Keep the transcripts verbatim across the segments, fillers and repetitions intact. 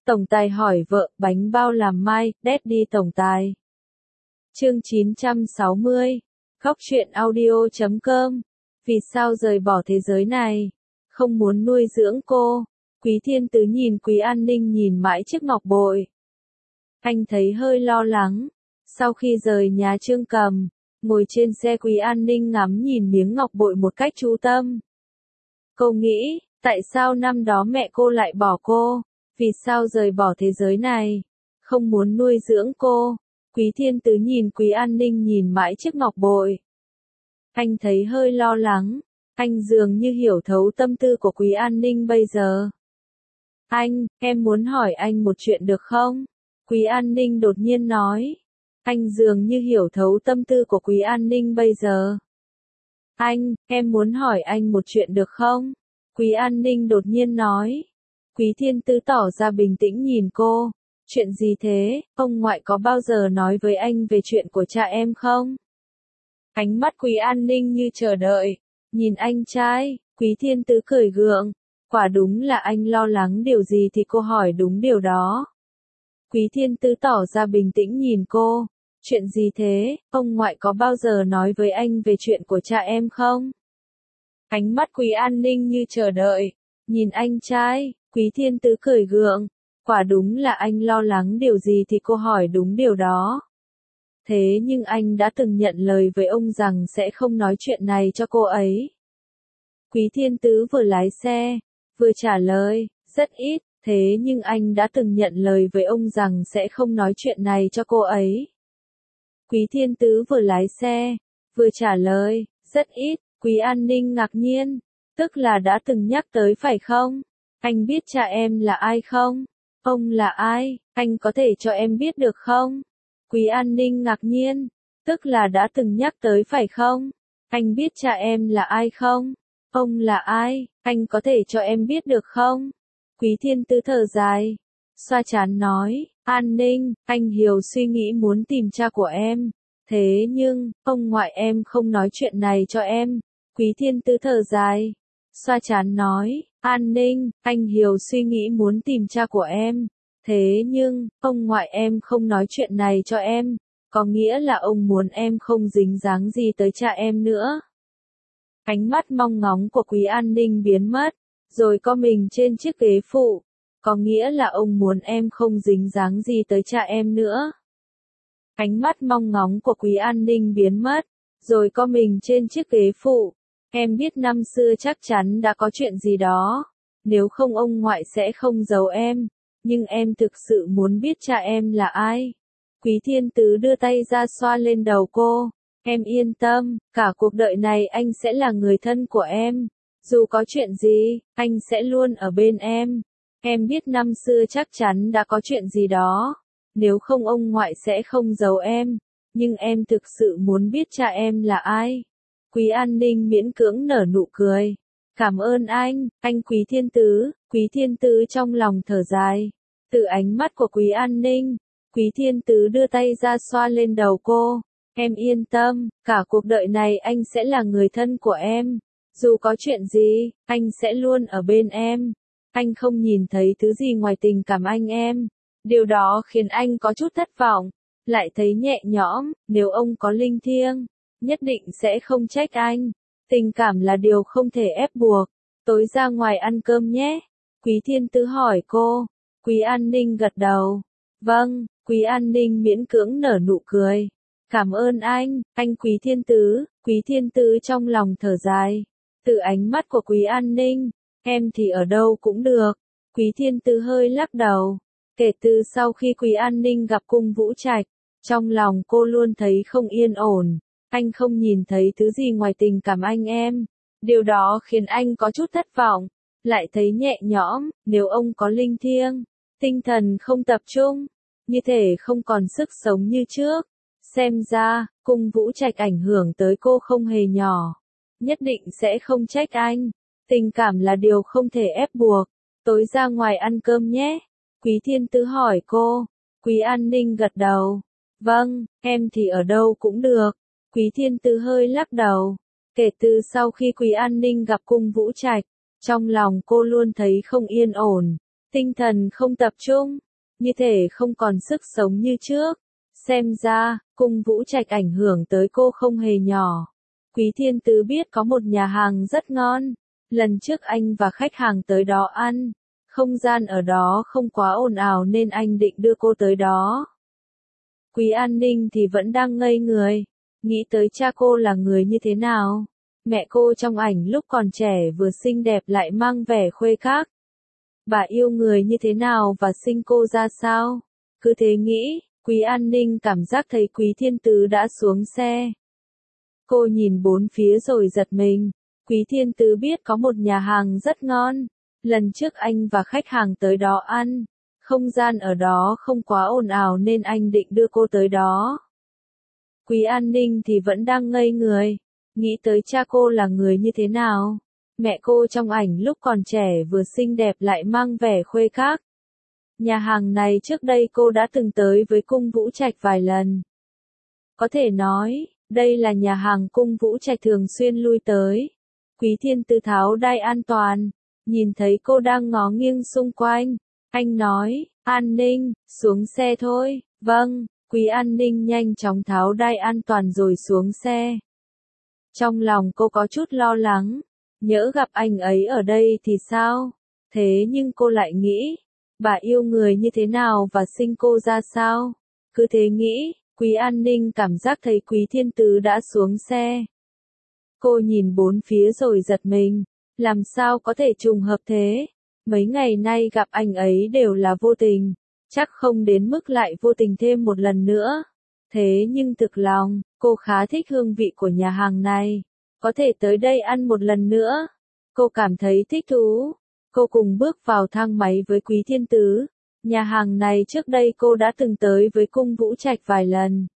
Tổng tài hỏi vợ, bánh bao làm mai, Daddy tổng tài. Chương chín trăm sáu mươi. Góc truyện audio chấm com. Vì sao rời bỏ thế giới này? Không muốn nuôi dưỡng cô. Quý Thiên Tứ nhìn Quý An Ninh nhìn mãi chiếc ngọc bội. Anh thấy hơi lo lắng. Sau khi rời nhà Trương Cầm, ngồi trên xe Quý An Ninh ngắm nhìn miếng ngọc bội một cách chú tâm. Cô nghĩ, tại sao năm đó mẹ cô lại bỏ cô? Vì sao rời bỏ thế giới này? Không muốn nuôi dưỡng cô. Quý Thiên Tứ nhìn Quý An Ninh nhìn mãi chiếc ngọc bội. Anh thấy hơi lo lắng. Anh dường như hiểu thấu tâm tư của Quý An Ninh bây giờ. Anh, em muốn hỏi anh một chuyện được không? Quý An Ninh đột nhiên nói. Anh dường như hiểu thấu tâm tư của Quý An Ninh bây giờ. Anh, em muốn hỏi anh một chuyện được không? Quý An Ninh đột nhiên nói. Quý Thiên Tứ tỏ ra bình tĩnh nhìn cô. Chuyện gì thế, ông ngoại có bao giờ nói với anh về chuyện của cha em không? Ánh mắt Quý An Ninh như chờ đợi. Nhìn anh trai, Quý Thiên Tứ cười gượng. Quả đúng là anh lo lắng điều gì thì cô hỏi đúng điều đó. Quý Thiên Tứ tỏ ra bình tĩnh nhìn cô. Chuyện gì thế, ông ngoại có bao giờ nói với anh về chuyện của cha em không? Ánh mắt Quý An Ninh như chờ đợi. Nhìn anh trai, Quý Thiên Tứ cười gượng. Quả đúng là anh lo lắng điều gì thì cô hỏi đúng điều đó. Thế nhưng anh đã từng nhận lời với ông rằng sẽ không nói chuyện này cho cô ấy. Quý Thiên Tứ vừa lái xe, vừa trả lời, rất ít, thế nhưng anh đã từng nhận lời với ông rằng sẽ không nói chuyện này cho cô ấy. Quý Thiên Tứ vừa lái xe, vừa trả lời, rất ít, Quý An Ninh ngạc nhiên, tức là đã từng nhắc tới phải không? Anh biết cha em là ai không? Ông là ai? Anh có thể cho em biết được không? Quý An Ninh ngạc nhiên, tức là đã từng nhắc tới phải không? Anh biết cha em là ai không? Ông là ai? Anh có thể cho em biết được không? Quý Thiên Tứ thở dài, xoa trán nói, An Ninh, anh hiểu suy nghĩ muốn tìm cha của em. Thế nhưng, ông ngoại em không nói chuyện này cho em. Quý Thiên Tứ thở dài, xoa trán nói, An Ninh, anh hiểu suy nghĩ muốn tìm cha của em. Thế nhưng, ông ngoại em không nói chuyện này cho em. Có nghĩa là ông muốn em không dính dáng gì tới cha em nữa. Ánh mắt mong ngóng của Quý An Ninh biến mất, rồi co mình trên chiếc ghế phụ. Có nghĩa là ông muốn em không dính dáng gì tới cha em nữa. Ánh mắt mong ngóng của Quý An Ninh biến mất, rồi co mình trên chiếc ghế phụ. Em biết năm xưa chắc chắn đã có chuyện gì đó. Nếu không ông ngoại sẽ không giấu em. Nhưng em thực sự muốn biết cha em là ai. Quý Thiên Tứ đưa tay ra xoa lên đầu cô. Em yên tâm, cả cuộc đời này anh sẽ là người thân của em. Dù có chuyện gì, anh sẽ luôn ở bên em. Em biết năm xưa chắc chắn đã có chuyện gì đó. Nếu không ông ngoại sẽ không giấu em. Nhưng em thực sự muốn biết cha em là ai. Quý An Ninh miễn cưỡng nở nụ cười. Cảm ơn anh, anh Quý Thiên Tứ. Quý Thiên Tứ trong lòng thở dài. Từ ánh mắt của Quý An Ninh, Quý Thiên Tứ đưa tay ra xoa lên đầu cô. Em yên tâm, cả cuộc đời này anh sẽ là người thân của em. Dù có chuyện gì, anh sẽ luôn ở bên em. Anh không nhìn thấy thứ gì ngoài tình cảm anh em. Điều đó khiến anh có chút thất vọng. Lại thấy nhẹ nhõm, nếu ông có linh thiêng, nhất định sẽ không trách anh. Tình cảm là điều không thể ép buộc. Tối ra ngoài ăn cơm nhé. Quý Thiên Tứ hỏi cô. Quý An Ninh gật đầu. Vâng, Quý An Ninh miễn cưỡng nở nụ cười. Cảm ơn anh, anh Quý Thiên Tứ. Quý Thiên Tứ trong lòng thở dài. Từ ánh mắt của Quý An Ninh, em thì ở đâu cũng được. Quý Thiên Tứ hơi lắc đầu. Kể từ sau khi Quý An Ninh gặp Cung Vũ Trạch, trong lòng cô luôn thấy không yên ổn. Anh không nhìn thấy thứ gì ngoài tình cảm anh em. Điều đó khiến anh có chút thất vọng. Lại thấy nhẹ nhõm, nếu ông có linh thiêng, tinh thần không tập trung, như thể không còn sức sống như trước. Xem ra, Cung Vũ Trạch ảnh hưởng tới cô không hề nhỏ. Nhất định sẽ không trách anh. Tình cảm là điều không thể ép buộc. Tối ra ngoài ăn cơm nhé. Quý Thiên Tứ hỏi cô. Quý An Ninh gật đầu. Vâng, em thì ở đâu cũng được. Quý Thiên Tứ hơi lắc đầu. Kể từ sau khi Quý An Ninh gặp Cung Vũ Trạch, trong lòng cô luôn thấy không yên ổn. tinh thần không tập trung, như thể không còn sức sống như trước. Xem ra, cung Vũ Trạch ảnh hưởng tới cô không hề nhỏ. Quý Thiên Tứ biết có một nhà hàng rất ngon. Lần trước anh và khách hàng tới đó ăn. Không gian ở đó không quá ồn ào nên anh định đưa cô tới đó. Quý An Ninh thì vẫn đang ngây người. Nghĩ tới cha cô là người như thế nào. Mẹ cô trong ảnh lúc còn trẻ vừa xinh đẹp lại mang vẻ khuê các. Bà yêu người như thế nào và sinh cô ra sao? Cứ thế nghĩ, Quý An Ninh cảm giác thấy Quý Thiên Tứ đã xuống xe. Cô nhìn bốn phía rồi giật mình. Quý Thiên Tứ biết có một nhà hàng rất ngon. Lần trước anh và khách hàng tới đó ăn. Không gian ở đó không quá ồn ào nên anh định đưa cô tới đó. Quý An Ninh thì vẫn đang ngây người. Nghĩ tới cha cô là người như thế nào. Mẹ cô trong ảnh lúc còn trẻ vừa xinh đẹp lại mang vẻ khuê các. Nhà hàng này trước đây cô đã từng tới với cung Vũ Trạch vài lần. Có thể nói, đây là nhà hàng cung Vũ Trạch thường xuyên lui tới. Quý Thiên Tứ tháo đai an toàn, nhìn thấy cô đang ngó nghiêng xung quanh. Anh nói, An Ninh, xuống xe thôi. Vâng, Quý An Ninh nhanh chóng tháo đai an toàn rồi xuống xe. Trong lòng cô có chút lo lắng, nhỡ gặp anh ấy ở đây thì sao? Thế nhưng cô lại nghĩ, bà yêu người như thế nào và sinh cô ra sao? Cứ thế nghĩ, Quý An Ninh cảm giác thấy Quý Thiên Tứ đã xuống xe. Cô nhìn bốn phía rồi giật mình, làm sao có thể trùng hợp thế? Mấy ngày nay gặp anh ấy đều là vô tình, chắc không đến mức lại vô tình thêm một lần nữa. Thế nhưng thực lòng, cô khá thích hương vị của nhà hàng này. Có thể tới đây ăn một lần nữa. Cô cảm thấy thích thú. Cô cùng bước vào thang máy với Quý Thiên Tứ. Nhà hàng này trước đây cô đã từng tới với cung Vũ Trạch vài lần.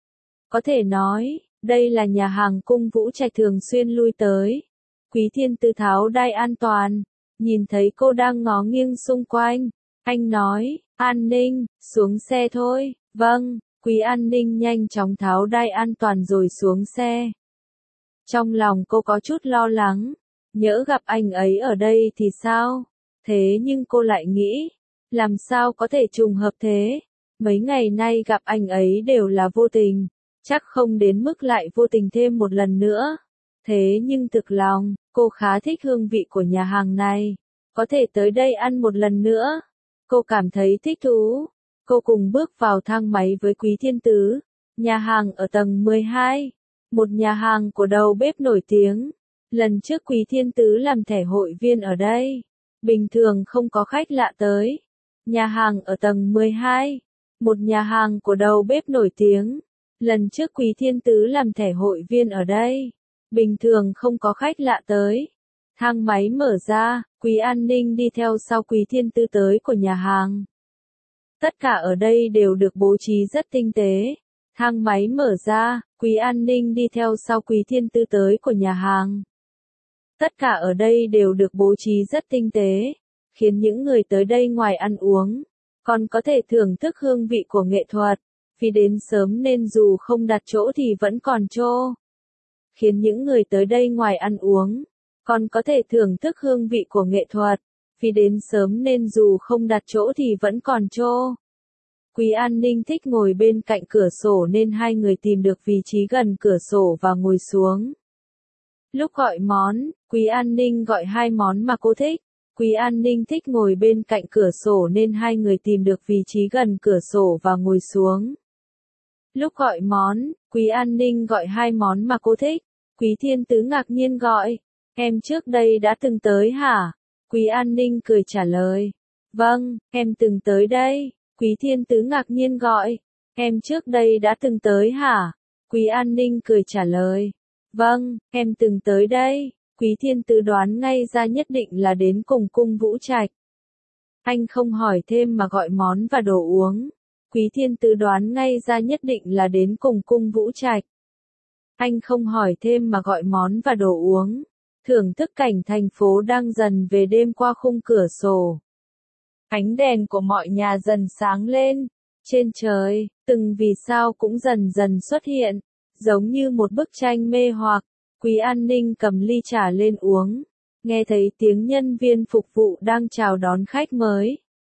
Có thể nói, đây là nhà hàng cung Vũ Trạch thường xuyên lui tới. Quý Thiên Tứ tháo đai an toàn, nhìn thấy cô đang ngó nghiêng xung quanh. Anh nói, An Ninh, xuống xe thôi. Vâng. Quý An Ninh nhanh chóng tháo đai an toàn rồi xuống xe. Trong lòng cô có chút lo lắng, nhỡ gặp anh ấy ở đây thì sao? Thế nhưng cô lại nghĩ, làm sao có thể trùng hợp thế? Mấy ngày nay gặp anh ấy đều là vô tình, chắc không đến mức lại vô tình thêm một lần nữa. Thế nhưng thực lòng, cô khá thích hương vị của nhà hàng này, có thể tới đây ăn một lần nữa. Cô cảm thấy thích thú. Cô cùng bước vào thang máy với Quý Thiên Tứ. Nhà hàng ở tầng mười hai. Một nhà hàng của đầu bếp nổi tiếng. Lần trước Quý Thiên Tứ làm thẻ hội viên ở đây. Bình thường không có khách lạ tới. Nhà hàng ở tầng mười hai. Một nhà hàng của đầu bếp nổi tiếng. Lần trước Quý Thiên Tứ làm thẻ hội viên ở đây. Bình thường không có khách lạ tới. Thang máy mở ra, Quý An Ninh đi theo sau Quý Thiên Tứ tới của nhà hàng. Tất cả ở đây đều được bố trí rất tinh tế. Thang máy mở ra, Quý An Ninh đi theo sau Quý Thiên Tứ tới của nhà hàng. Tất cả ở đây đều được bố trí rất tinh tế, khiến những người tới đây ngoài ăn uống, còn có thể thưởng thức hương vị của nghệ thuật. Vì đến sớm nên dù không đặt chỗ thì vẫn còn chỗ. Khiến những người tới đây ngoài ăn uống, còn có thể thưởng thức hương vị của nghệ thuật. Vì đến sớm nên dù không đặt chỗ thì vẫn còn chỗ. Quý An Ninh thích ngồi bên cạnh cửa sổ nên hai người tìm được vị trí gần cửa sổ và ngồi xuống. Lúc gọi món, Quý An Ninh gọi hai món mà cô thích. Quý An Ninh thích ngồi bên cạnh cửa sổ nên hai người tìm được vị trí gần cửa sổ và ngồi xuống. Lúc gọi món, Quý An Ninh gọi hai món mà cô thích. Quý Thiên Tứ ngạc nhiên gọi, em trước đây đã từng tới hả? Quý An Ninh cười trả lời, vâng, em từng tới đây. Quý Thiên Tứ ngạc nhiên gọi, em trước đây đã từng tới hả? Quý An Ninh cười trả lời, vâng, em từng tới đây. Quý Thiên Tứ đoán ngay ra nhất định là đến cùng cung Vũ Trạch. Anh không hỏi thêm mà gọi món và đồ uống. Quý Thiên Tứ đoán ngay ra nhất định là đến cùng cung Vũ Trạch. Anh không hỏi thêm mà gọi món và đồ uống. Thưởng thức cảnh thành phố đang dần về đêm qua khung cửa sổ. Ánh đèn của mọi nhà dần sáng lên. Trên trời, từng vì sao cũng dần dần xuất hiện. Giống như một bức tranh mê hoặc. Quý An Ninh cầm ly trà lên uống. Nghe thấy tiếng nhân viên phục vụ đang chào đón khách mới.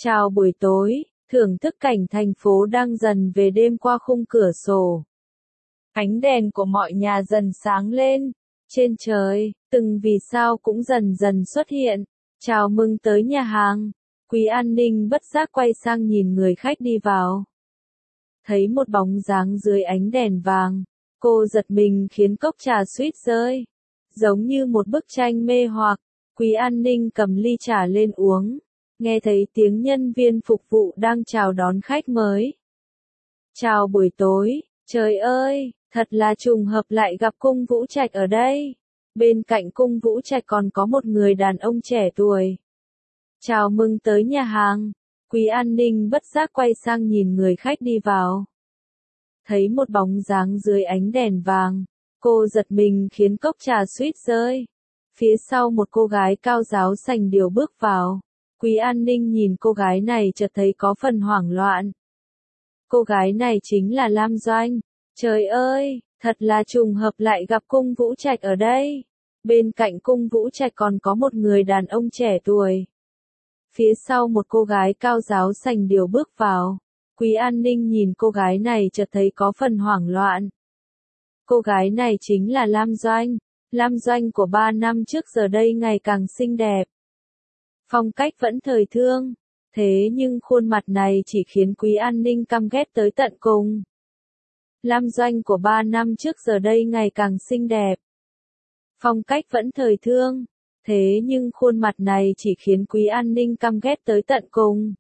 Chào buổi tối, thưởng thức cảnh thành phố đang dần về đêm qua khung cửa sổ. Ánh đèn của mọi nhà dần sáng lên. Trên trời, từng vì sao cũng dần dần xuất hiện. Chào mừng tới nhà hàng. Quý an ninh bất giác quay sang nhìn người khách đi vào. Thấy một bóng dáng dưới ánh đèn vàng. Cô giật mình khiến cốc trà suýt rơi. Giống như một bức tranh mê hoặc. Quý an ninh cầm ly trà lên uống. Nghe thấy tiếng nhân viên phục vụ đang chào đón khách mới. Chào buổi tối, trời ơi, thật là trùng hợp lại gặp Cung Vũ Trạch ở đây. Bên cạnh Cung Vũ Trạch còn có một người đàn ông trẻ tuổi. Chào mừng tới nhà hàng. Quý an ninh bất giác quay sang nhìn người khách đi vào. Thấy một bóng dáng dưới ánh đèn vàng. Cô giật mình khiến cốc trà suýt rơi. Phía sau một cô gái cao ráo sành điệu bước vào. Quý an ninh nhìn cô gái này chợt thấy có phần hoảng loạn. Cô gái này chính là Lam Doanh. Trời ơi, thật là trùng hợp lại gặp Cung Vũ Trạch ở đây. Bên cạnh Cung Vũ Trạch còn có một người đàn ông trẻ tuổi. Phía sau một cô gái cao ráo sành điệu bước vào. Quý an ninh nhìn cô gái này chợt thấy có phần hoảng loạn. Cô gái này chính là Lam Doanh. Lam Doanh của ba năm trước giờ đây ngày càng xinh đẹp. Phong cách vẫn thời thương. Thế nhưng khuôn mặt này chỉ khiến Quý an ninh căm ghét tới tận cùng. Lam Doanh của ba năm trước giờ đây ngày càng xinh đẹp. Phong cách vẫn thời thương. Thế nhưng khuôn mặt này chỉ khiến Quý an ninh căm ghét tới tận cùng.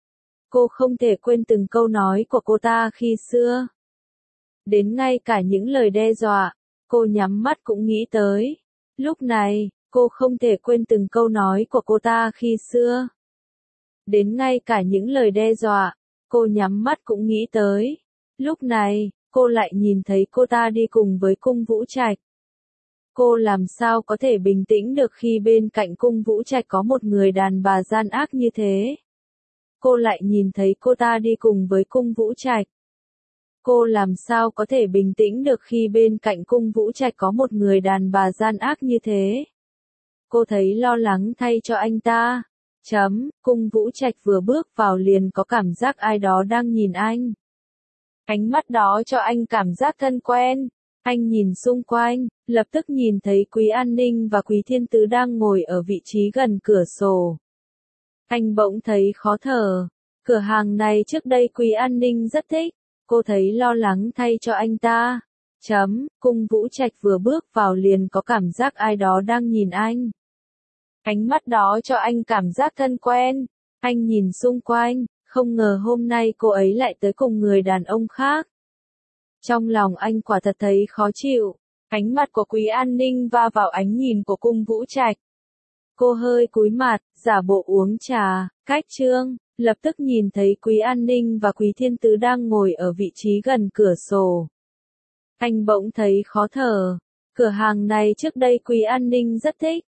Cô không thể quên từng câu nói của cô ta khi xưa. Đến ngay cả những lời đe dọa, cô nhắm mắt cũng nghĩ tới. Lúc này, cô không thể quên từng câu nói của cô ta khi xưa. Đến ngay cả những lời đe dọa, cô nhắm mắt cũng nghĩ tới. Lúc này, cô lại nhìn thấy cô ta đi cùng với Cung Vũ Trạch. Cô làm sao có thể bình tĩnh được khi bên cạnh Cung Vũ Trạch có một người đàn bà gian ác như thế. Cô lại nhìn thấy cô ta đi cùng với Cung Vũ Trạch. Cô làm sao có thể bình tĩnh được khi bên cạnh Cung Vũ Trạch có một người đàn bà gian ác như thế. Cô thấy lo lắng thay cho anh ta. Chấm, Cung Vũ Trạch vừa bước vào liền có cảm giác ai đó đang nhìn anh. Ánh mắt đó cho anh cảm giác thân quen. Anh nhìn xung quanh, lập tức nhìn thấy Quý an ninh và Quý Thiên Tứ đang ngồi ở vị trí gần cửa sổ. Anh bỗng thấy khó thở. Cửa hàng này trước đây Quý an ninh rất thích. Cô thấy lo lắng thay cho anh ta. Chấm, Cung Vũ Trạch vừa bước vào liền có cảm giác ai đó đang nhìn anh. Ánh mắt đó cho anh cảm giác thân quen. Anh nhìn xung quanh, không ngờ hôm nay cô ấy lại tới cùng người đàn ông khác. Trong lòng anh quả thật thấy khó chịu. Ánh mắt của Quý an ninh va vào ánh nhìn của Cung Vũ Trạch. Cô hơi cúi mặt, giả bộ uống trà, cách chương, lập tức nhìn thấy Quý an ninh và Quý Thiên Tứ đang ngồi ở vị trí gần cửa sổ. Anh bỗng thấy khó thở. Cửa hàng này trước đây Quý an ninh rất thích.